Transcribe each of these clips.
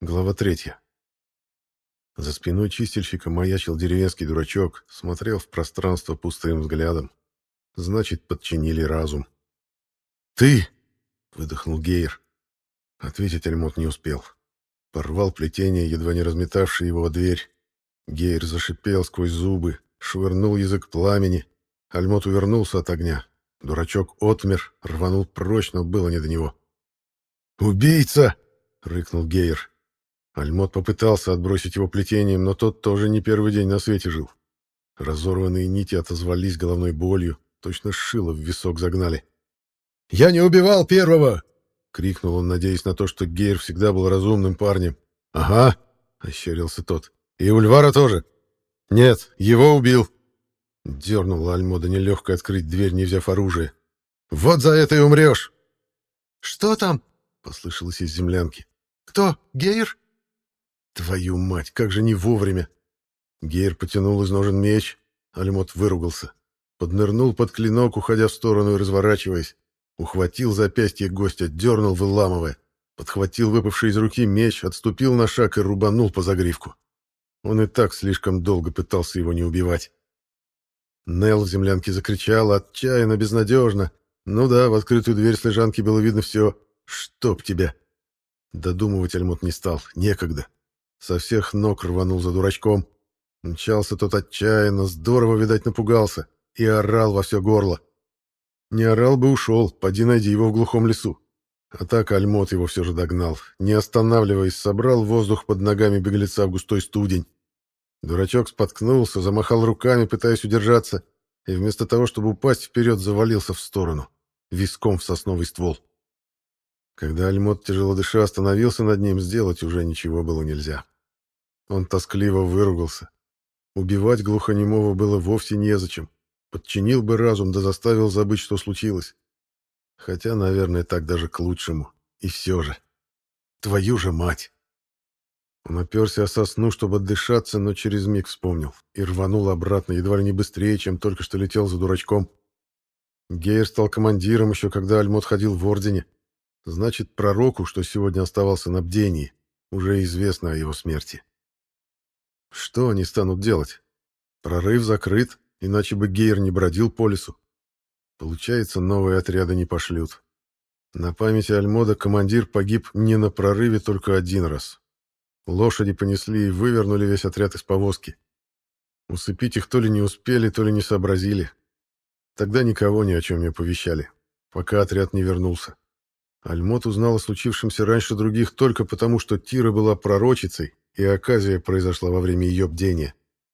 Глава 3. За спиной чистильщика маячил деревенский дурачок, смотрел в пространство пустым взглядом. Значит, подчинили разум. «Ты!» — выдохнул Гейр. Ответить Альмот не успел. Порвал плетение, едва не разметавший его о дверь. Гейр зашипел сквозь зубы, швырнул язык пламени. Альмот увернулся от огня. Дурачок отмер, рванул прочь, но было не до него. «Убийца!» — рыкнул Гейр. Альмот попытался отбросить его плетением, но тот тоже не первый день на свете жил. Разорванные нити отозвались головной болью, точно шило в висок загнали. «Я не убивал первого!» — крикнул он, надеясь на то, что Гейр всегда был разумным парнем. «Ага!» — ощерился тот. «И Ульвара тоже?» «Нет, его убил!» Дернула Альмода нелегко открыть дверь, не взяв оружие. «Вот за это и умрешь!» «Что там?» — послышалось из землянки. «Кто? Гейр?» «Твою мать, как же не вовремя!» Гейр потянул из ножен меч. Альмот выругался. Поднырнул под клинок, уходя в сторону и разворачиваясь. Ухватил запястье гостя, дернул, выламывая. Подхватил выпавший из руки меч, отступил на шаг и рубанул по загривку. Он и так слишком долго пытался его не убивать. Нелл в землянке закричала отчаянно, безнадежно. Ну да, в открытую дверь с лежанки было видно все. «Чтоб тебя!» Додумывать Альмот не стал. Некогда. Со всех ног рванул за дурачком. Мчался тот отчаянно, здорово, видать, напугался. И орал во все горло. Не орал бы, ушел, поди найди его в глухом лесу. А так Альмот его все же догнал. Не останавливаясь, собрал воздух под ногами беглеца в густой студень. Дурачок споткнулся, замахал руками, пытаясь удержаться, и вместо того, чтобы упасть вперед, завалился в сторону, виском в сосновый ствол. Когда Альмот, тяжело дыша, остановился над ним, сделать уже ничего было нельзя. Он тоскливо выругался. Убивать глухонемого было вовсе незачем. Подчинил бы разум, да заставил забыть, что случилось. Хотя, наверное, так даже к лучшему. И все же. Твою же мать! Он оперся о сосну, чтобы отдышаться, но через миг вспомнил. И рванул обратно, едва ли не быстрее, чем только что летел за дурачком. Гейр стал командиром еще, когда Альмот ходил в Ордене. Значит, пророку, что сегодня оставался на бдении, уже известно о его смерти. Что они станут делать? Прорыв закрыт, иначе бы Гейр не бродил по лесу. Получается, новые отряды не пошлют. На памяти Альмода командир погиб не на прорыве только один раз. Лошади понесли и вывернули весь отряд из повозки. Усыпить их то ли не успели, то ли не сообразили. Тогда никого ни о чем не оповещали, пока отряд не вернулся. Альмот узнал о случившемся раньше других только потому, что Тира была пророчицей, и оказия произошла во время ее бдения.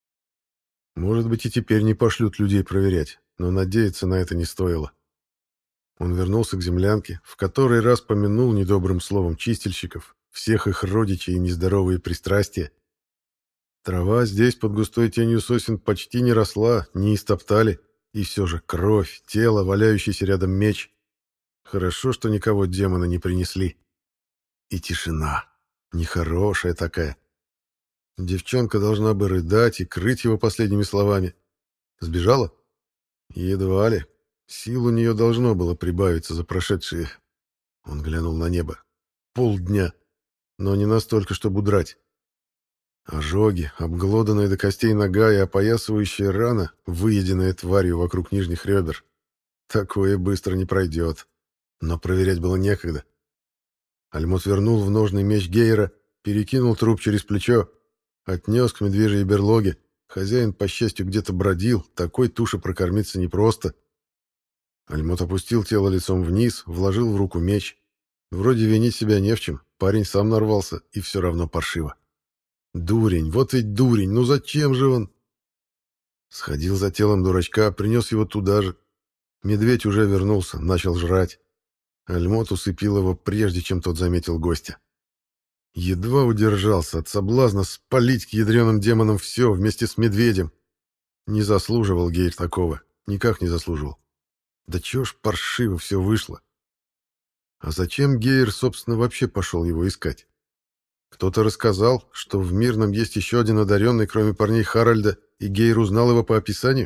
Может быть, и теперь не пошлют людей проверять, но надеяться на это не стоило. Он вернулся к землянке, в который раз помянул недобрым словом чистильщиков, всех их родичей и нездоровые пристрастия. Трава здесь под густой тенью сосен почти не росла, не истоптали, и все же кровь, тело, валяющийся рядом меч. Хорошо, что никого демона не принесли. И тишина. Нехорошая такая. Девчонка должна бы рыдать и крыть его последними словами. Сбежала? Едва ли. Сил у нее должно было прибавиться за прошедшие... Он глянул на небо. Полдня. Но не настолько, чтобы удрать. Ожоги, обглоданная до костей нога и опоясывающая рана, выеденная тварью вокруг нижних ребер. Такое быстро не пройдет. Но проверять было некогда. Альмот вернул в ножный меч Гейра, перекинул труп через плечо, отнес к медвежьей берлоге. Хозяин, по счастью, где-то бродил, такой туши прокормиться непросто. Альмот опустил тело лицом вниз, вложил в руку меч. Вроде винить себя не в чем, парень сам нарвался, и все равно паршиво. Дурень, вот ведь дурень, ну зачем же он? Сходил за телом дурачка, принес его туда же. Медведь уже вернулся, начал жрать. Альмот усыпил его, прежде чем тот заметил гостя. Едва удержался от соблазна спалить к ядреным демонам все вместе с медведем. Не заслуживал Гейр такого, никак не заслуживал. Да чё ж паршиво все вышло. А зачем Гейр, собственно, вообще пошел его искать? Кто-то рассказал, что в Мирном есть еще один одаренный, кроме парней Харальда, и Гейр узнал его по описанию?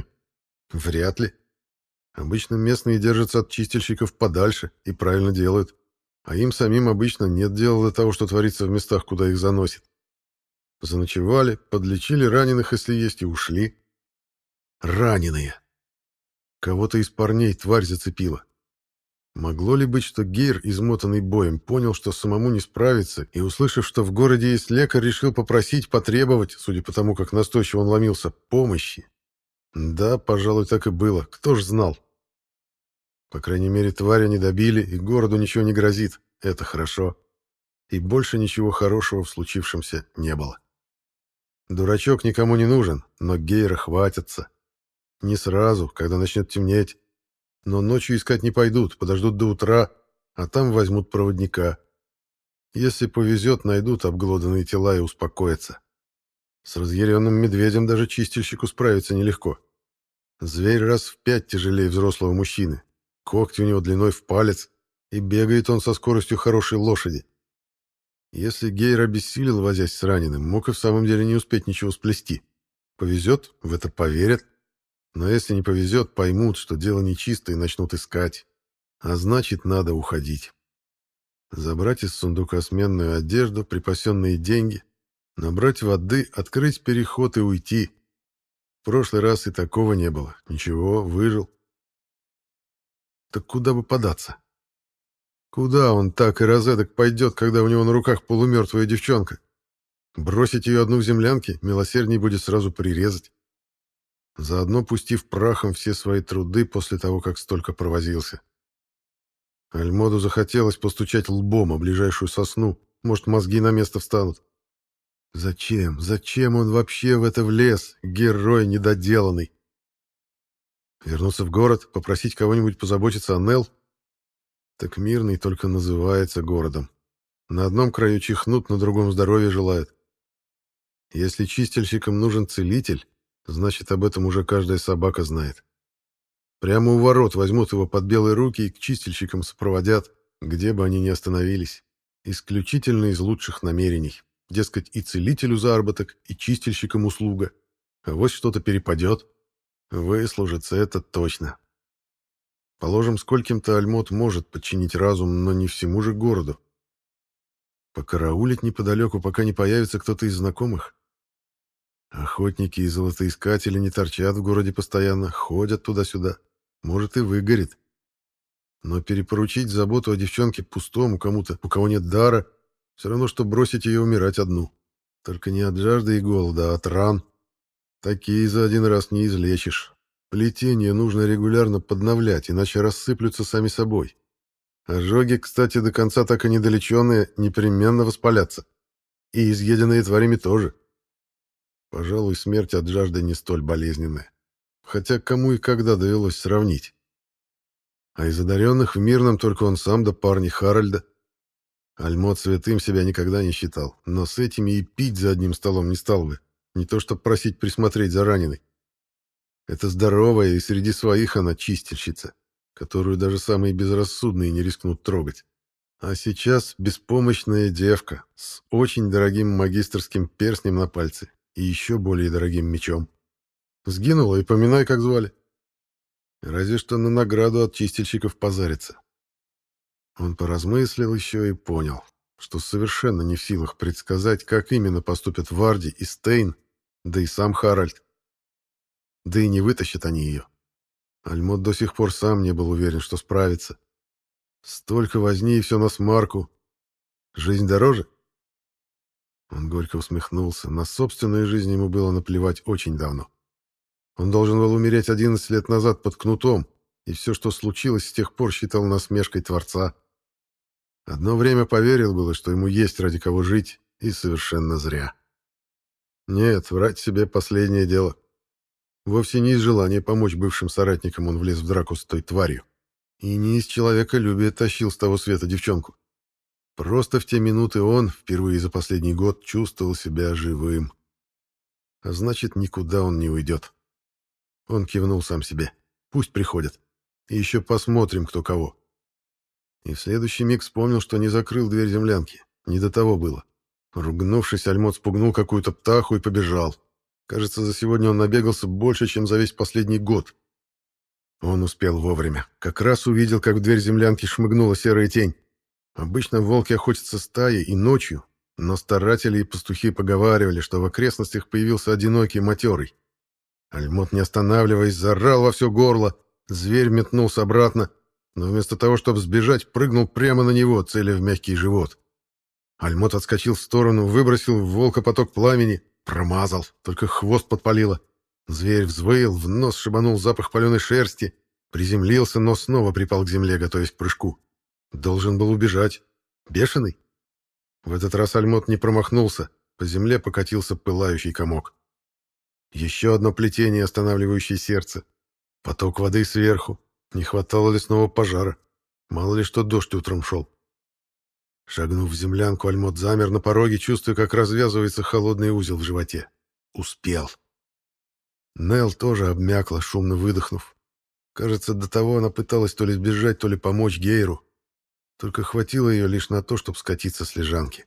Вряд ли. Обычно местные держатся от чистильщиков подальше и правильно делают. а им самим обычно нет дела до того, что творится в местах, куда их заносит. Заночевали, подлечили раненых, если есть, и ушли. Раненые! Кого-то из парней тварь зацепила. Могло ли быть, что Гейр, измотанный боем, понял, что самому не справится, и, услышав, что в городе есть лекарь, решил попросить, потребовать, судя по тому, как настойчиво он ломился, помощи? Да, пожалуй, так и было. Кто ж знал? По крайней мере, тваря не добили, и городу ничего не грозит. Это хорошо. И больше ничего хорошего в случившемся не было. Дурачок никому не нужен, но Гейра хватятся. Не сразу, когда начнет темнеть. Но ночью искать не пойдут, подождут до утра, а там возьмут проводника. Если повезет, найдут обглоданные тела и успокоятся. С разъяренным медведем даже чистильщику справиться нелегко. Зверь раз в 5 тяжелее взрослого мужчины. Когти у него длиной в палец, и бегает он со скоростью хорошей лошади. Если Гейр обессилел, возясь с раненым, мог и в самом деле не успеть ничего сплести. Повезет, в это поверят. Но если не повезет, поймут, что дело нечисто, и начнут искать. А значит, надо уходить. Забрать из сундука сменную одежду, припасенные деньги, набрать воды, открыть переход и уйти. В прошлый раз и такого не было. Ничего, выжил. Так куда бы податься? Куда он так и розеток пойдет, когда у него на руках полумертвая девчонка? Бросить ее одну в землянке, милосердней будет сразу прирезать. Заодно пустив прахом все свои труды после того, как столько провозился. Альмоду захотелось постучать лбом о ближайшую сосну. Может, мозги на место встанут. Зачем? Зачем он вообще в это влез, герой недоделанный? Вернуться в город, попросить кого-нибудь позаботиться о Нелл? Так Мирный только называется городом. На одном краю чихнут, на другом здоровья желают. Если чистильщикам нужен целитель, значит, об этом уже каждая собака знает. Прямо у ворот возьмут его под белые руки и к чистильщикам сопроводят, где бы они ни остановились. Исключительно из лучших намерений. Дескать, и целителю заработок, и чистильщикам услуга. А вот что-то перепадет. Выслужится это точно. Положим, скольким-то Альмот может подчинить разум, но не всему же городу. Покараулить неподалеку, пока не появится кто-то из знакомых? Охотники и золотоискатели не торчат в городе постоянно, ходят туда-сюда. Может, и выгорит. Но перепоручить заботу о девчонке пустому кому-то, у кого нет дара, все равно, что бросить ее умирать одну. Только не от жажды и голода, а от ран. Такие за один раз не излечишь. Плетение нужно регулярно подновлять, иначе рассыплются сами собой. Ожоги, кстати, до конца так и недолеченные, непременно воспалятся. И изъеденные тварями тоже. Пожалуй, смерть от жажды не столь болезненная. Хотя кому и когда довелось сравнить. А из одаренных в Мирном только он сам да парни Харальда. Альмот святым себя никогда не считал, но с этими и пить за одним столом не стал бы. Не то что просить присмотреть за раненой. Это здоровая, и среди своих она чистильщица, которую даже самые безрассудные не рискнут трогать. А сейчас беспомощная девка с очень дорогим магистерским перстнем на пальце и еще более дорогим мечом. Сгинула, и поминай, как звали. Разве что на награду от чистильщиков позарится. Он поразмыслил еще и понял, что совершенно не в силах предсказать, как именно поступят Варди и Стейн, да и сам Харальд. Да и не вытащат они ее. Альмот до сих пор сам не был уверен, что справится. Столько возни и все на смарку. Жизнь дороже? Он горько усмехнулся. На собственную жизнь ему было наплевать очень давно. Он должен был умереть 11 лет назад под кнутом, и все, что случилось с тех пор, считал насмешкой Творца. Одно время поверил было, что ему есть ради кого жить, и совершенно зря. Нет, врать себе последнее дело. Вовсе не из желания помочь бывшим соратникам он влез в драку с той тварью. И не из человеколюбия тащил с того света девчонку. Просто в те минуты он, впервые за последний год, чувствовал себя живым. А значит, никуда он не уйдет. Он кивнул сам себе. Пусть приходят. И еще посмотрим, кто кого. И в следующий миг вспомнил, что не закрыл дверь землянки. Не до того было. Ругнувшись, Альмот спугнул какую-то птаху и побежал. Кажется, за сегодня он набегался больше, чем за весь последний год. Он успел вовремя. Как раз увидел, как в дверь землянки шмыгнула серая тень. Обычно волки охотятся стаей и ночью, но старатели и пастухи поговаривали, что в окрестностях появился одинокий матерый. Альмот, не останавливаясь, заорал во все горло. Зверь метнулся обратно, но вместо того, чтобы сбежать, прыгнул прямо на него, целя в мягкий живот. Альмот отскочил в сторону, выбросил в волка поток пламени, промазал, только хвост подпалило. Зверь взвыл, в нос шибанул запах паленой шерсти, приземлился, но снова припал к земле, готовясь к прыжку. Должен был убежать. Бешеный? В этот раз Альмот не промахнулся, по земле покатился пылающий комок. Еще одно плетение, останавливающее сердце. Поток воды сверху. Не хватало лесного пожара. Мало ли что дождь утром шел. Шагнув в землянку, Альмот замер на пороге, чувствуя, как развязывается холодный узел в животе. Успел. Нелл тоже обмякла, шумно выдохнув. Кажется, до того она пыталась то ли сбежать, то ли помочь Гейру. Только хватило ее лишь на то, чтобы скатиться с лежанки.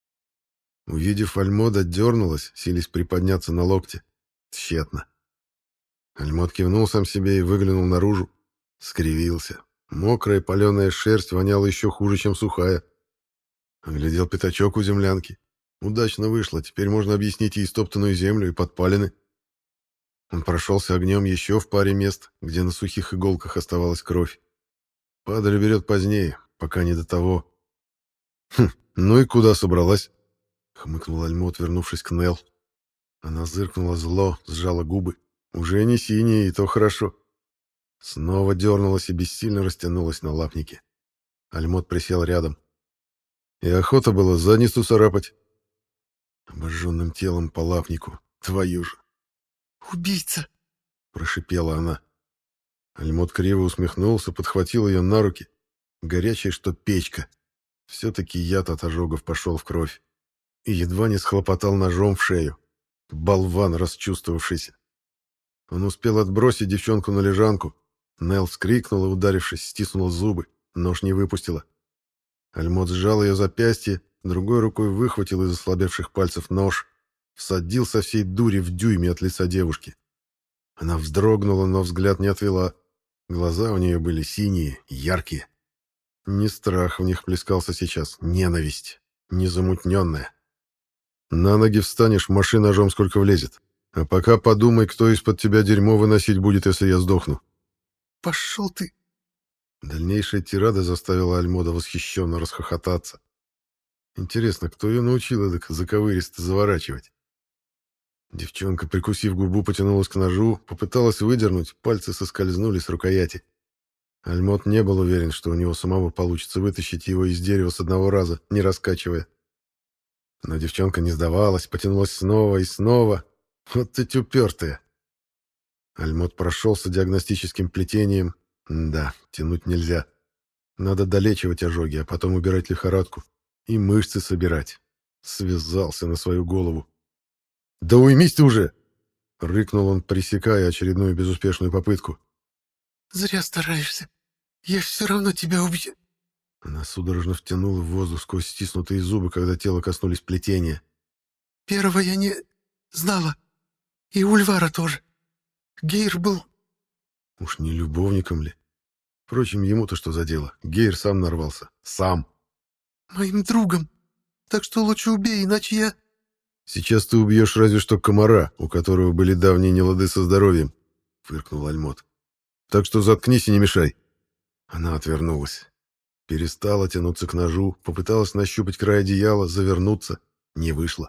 Увидев Альмода, дернулась, силясь приподняться на локте. Тщетно. Альмот кивнул сам себе и выглянул наружу. Скривился. Мокрая паленая шерсть воняла еще хуже, чем сухая. Оглядел пятачок у землянки. Удачно вышло, теперь можно объяснить и истоптанную землю, и подпалины. Он прошелся огнем еще в паре мест, где на сухих иголках оставалась кровь. Падаль берет позднее, пока не до того. Ну и куда собралась?» — хмыкнул Альмот, вернувшись к Нелл. Она зыркнула зло, сжала губы. Уже не синие, и то хорошо. Снова дернулась и бессильно растянулась на лапнике. Альмот присел рядом. И охота была задницу царапать. Обожженным телом по лапнику. Твою же. «Убийца!» — прошипела она. Альмот криво усмехнулся, подхватил ее на руки. Горячая, что печка. Все-таки яд от ожогов пошел в кровь. И едва не схлопотал ножом в шею. Болван расчувствовавшийся. Он успел отбросить девчонку на лежанку. Нелл вскрикнула, ударившись, стиснула зубы. Нож не выпустила. Альмот сжал ее запястье, другой рукой выхватил из ослабевших пальцев нож. Всадил со всей дури в дюйме от лица девушки. Она вздрогнула, но взгляд не отвела. Глаза у нее были синие, яркие. Не страх в них плескался сейчас, ненависть, незамутненная. «На ноги встанешь, маши ножом сколько влезет. А пока подумай, кто из-под тебя дерьмо выносить будет, если я сдохну». «Пошел ты!» Дальнейшая тирада заставила Альмода восхищенно расхохотаться. Интересно, кто ее научил эдак заковыристо заворачивать? Девчонка, прикусив губу, потянулась к ножу, попыталась выдернуть, пальцы соскользнули с рукояти. Альмот не был уверен, что у него самого получится вытащить его из дерева с одного раза, не раскачивая. Но девчонка не сдавалась, потянулась снова и снова. Вот ты упертая. Альмот прошелся диагностическим плетением. Да, тянуть нельзя. Надо долечивать ожоги, а потом убирать лихорадку. И мышцы собирать. Связался на свою голову. «Да уймись ты уже!» — рыкнул он, пресекая очередную безуспешную попытку. «Зря стараешься. Я все равно тебя убью». Она судорожно втянула в воздух сквозь стиснутые зубы, когда тело коснулись плетения. «Первого я не знала. И Ульвара тоже. Гейр был...» Уж не любовником ли? Впрочем, ему-то что за дело? Гейр сам нарвался. Сам. «Моим другом. Так что лучше убей, иначе я...» «Сейчас ты убьешь разве что комара, у которого были давние нелады со здоровьем», — фыркнул Альмот. «Так что заткнись и не мешай». Она отвернулась. Перестала тянуться к ножу, попыталась нащупать край одеяла, завернуться. Не вышло.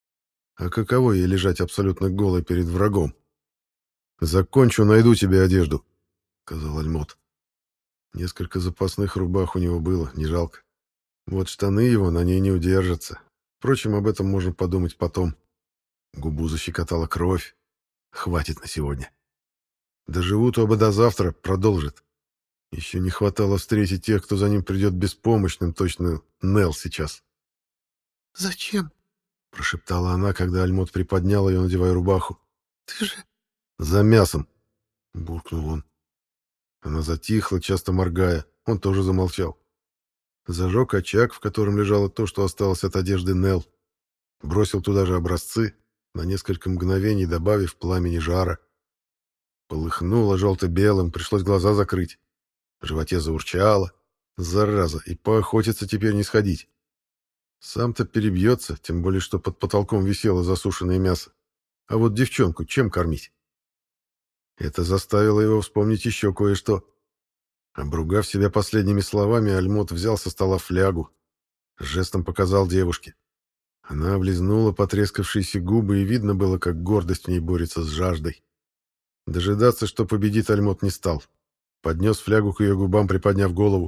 А каково ей лежать абсолютно голой перед врагом? «Закончу, найду тебе одежду», — сказал Альмот. Несколько запасных рубах у него было, не жалко. Вот штаны его на ней не удержатся. Впрочем, об этом можно подумать потом. Губу защекотала кровь. Хватит на сегодня. Доживут оба до завтра, продолжит. Еще не хватало встретить тех, кто за ним придет беспомощным, точно Нелл сейчас. «Зачем?» — прошептала она, когда Альмот приподнял ее, надевая рубаху. «Ты же...» «За мясом!» — буркнул он. Она затихла, часто моргая. Он тоже замолчал. Зажег очаг, в котором лежало то, что осталось от одежды Нелл. Бросил туда же образцы, на несколько мгновений добавив пламени жара. Полыхнуло желто-белым, пришлось глаза закрыть. В животе заурчало. Зараза, и поохотиться теперь не сходить. Сам-то перебьется, тем более, что под потолком висело засушенное мясо. А вот девчонку чем кормить? Это заставило его вспомнить еще кое-что. Обругав себя последними словами, Альмот взял со стола флягу. Жестом показал девушке. Она облизнула потрескавшиеся губы, и видно было, как гордость в ней борется с жаждой. Дожидаться, что победит, Альмот не стал. Поднес флягу к ее губам, приподняв голову.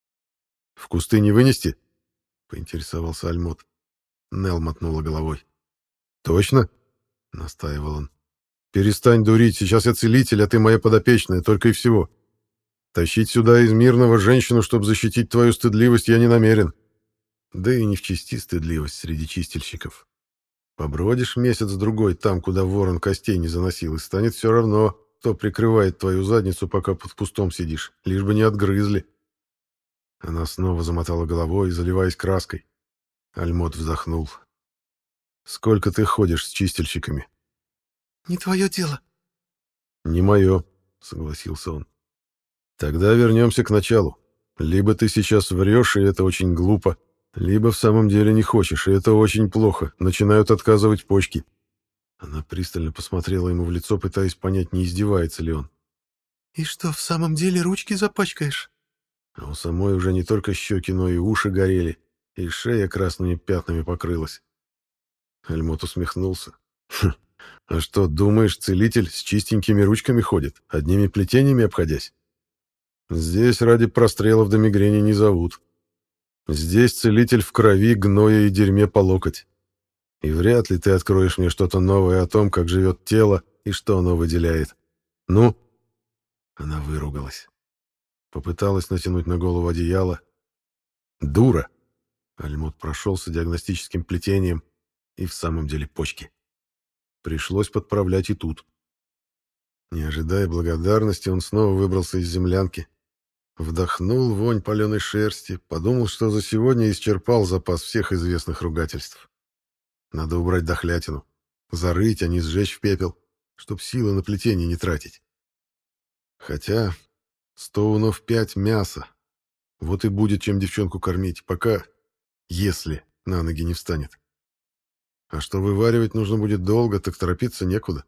«В кусты не вынести?» — поинтересовался Альмот. Нел мотнула головой. «Точно?» — настаивал он. «Перестань дурить, сейчас я целитель, а ты моя подопечная, только и всего. Тащить сюда из мирного женщину, чтобы защитить твою стыдливость, я не намерен. Да и не в чести стыдливость среди чистильщиков. Побродишь месяц-другой там, куда ворон костей не заносил, и станет все равно, кто прикрывает твою задницу, пока под кустом сидишь, лишь бы не отгрызли». Она снова замотала головой, заливаясь краской. Альмот вздохнул. «Сколько ты ходишь с чистильщиками?» «Не твое дело». «Не мое», — согласился он. «Тогда вернемся к началу. Либо ты сейчас врешь, и это очень глупо, либо в самом деле не хочешь, и это очень плохо. Начинают отказывать почки». Она пристально посмотрела ему в лицо, пытаясь понять, не издевается ли он. «И что, в самом деле ручки запачкаешь?» А у самой уже не только щеки, но и уши горели, и шея красными пятнами покрылась. Альмот усмехнулся. «Хм, а что, думаешь, целитель с чистенькими ручками ходит, одними плетениями обходясь? Здесь ради прострелов до мигрени не зовут. Здесь целитель в крови, гное и дерьме по локоть. И вряд ли ты откроешь мне что-то новое о том, как живет тело и что оно выделяет. Ну?» Она выругалась. Попыталась натянуть на голову одеяло. «Дура!» Альмут прошелся диагностическим плетением, и в самом деле почки. Пришлось подправлять и тут. Не ожидая благодарности, он снова выбрался из землянки. Вдохнул вонь паленой шерсти, подумал, что за сегодня исчерпал запас всех известных ругательств. Надо убрать дохлятину, зарыть, а не сжечь в пепел, чтоб силы на плетение не тратить. Хотя 100 унов 5 мяса. Вот и будет чем девчонку кормить, пока, если на ноги не встанет. А что вываривать нужно будет долго, так торопиться некуда.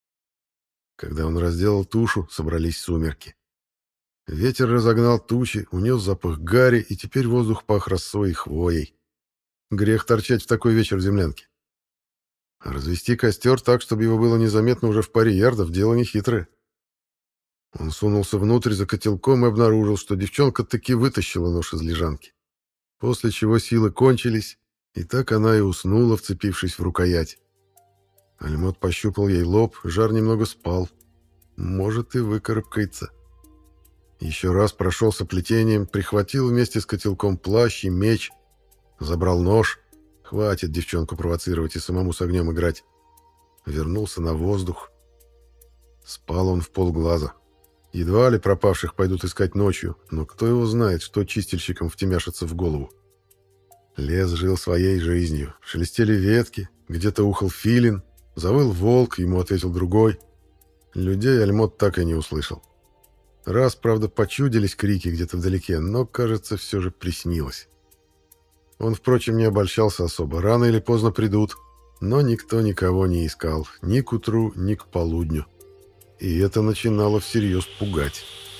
Когда он разделал тушу, собрались сумерки. Ветер разогнал тучи, унес запах гари, и теперь воздух пах росой и хвоей. Грех торчать в такой вечер в землянке. А развести костер так, чтобы его было незаметно уже в паре ярдов, дело нехитрое. Он сунулся внутрь за котелком и обнаружил, что девчонка таки вытащила нож из лежанки. После чего силы кончились, и так она и уснула, вцепившись в рукоять. Альмот пощупал ей лоб, жар немного спал. Может, и выкарабкается. Еще раз прошелся плетением, прихватил вместе с котелком плащ и меч, забрал нож. Хватит девчонку провоцировать и самому с огнем играть. Вернулся на воздух. Спал он в полглаза. Едва ли пропавших пойдут искать ночью, но кто его знает, что чистильщикам втемяшится в голову. Лес жил своей жизнью. Шелестели ветки, где-то ухал филин, завыл волк, ему ответил другой. Людей Альмот так и не услышал. Раз, правда, почудились крики где-то вдалеке, но, кажется, все же приснилось. Он, впрочем, не обольщался особо. Рано или поздно придут, но никто никого не искал, ни к утру, ни к полудню. И это начинало всерьез пугать.